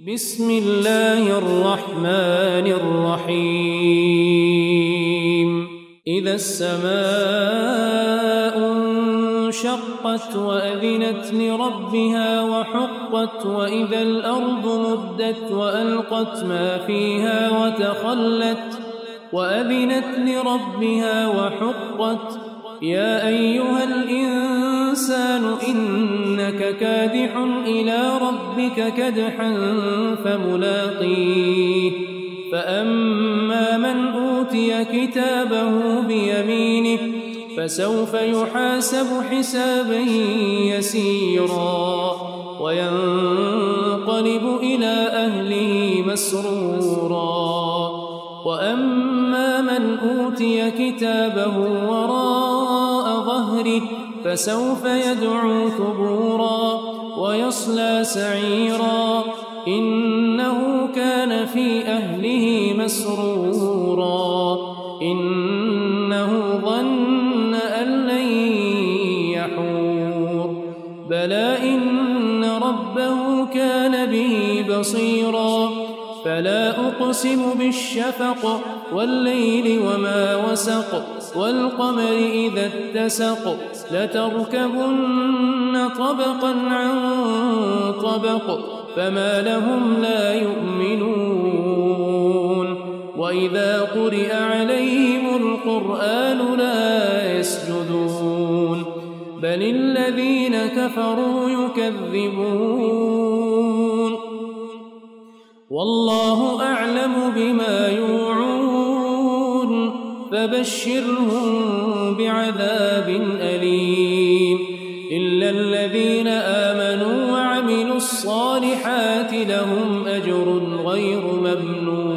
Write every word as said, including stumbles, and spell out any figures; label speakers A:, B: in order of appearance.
A: بسم الله الرحمن الرحيم إذا السماء انشقت وأذنت لربها وحقت وإذا الأرض مدت وألقت ما فيها وتخلت وأذنت لربها وحقت يا أيها الإنسان إنك كادح إلى ربك كدحا فملاقيه فأما من أوتي كتابه بيمينه فسوف يحاسب حسابا يسيرا وينقلب إلى أهله مسرورا وأما من أوتي كتابه وراء ظهره فسوف يدعو ثبورا ويصلى سعيرا إنه كان في أهله مسرورا إنه ظن أن لن يحور بلى إن ربه كان به بصيرا فلا أقسم بالشفق والليل وما وسق والقمر إذا اتسق لتركبن طبقا عن طبق فما لهم لا يؤمنون وإذا قرئ عليهم القرآن لا يسجدون بل الذين كفروا يكذبون والله أعلم بما يوعون فبشرهم بعذاب أليم إلا الذين آمنوا وعملوا الصالحات لهم أجر غير ممنون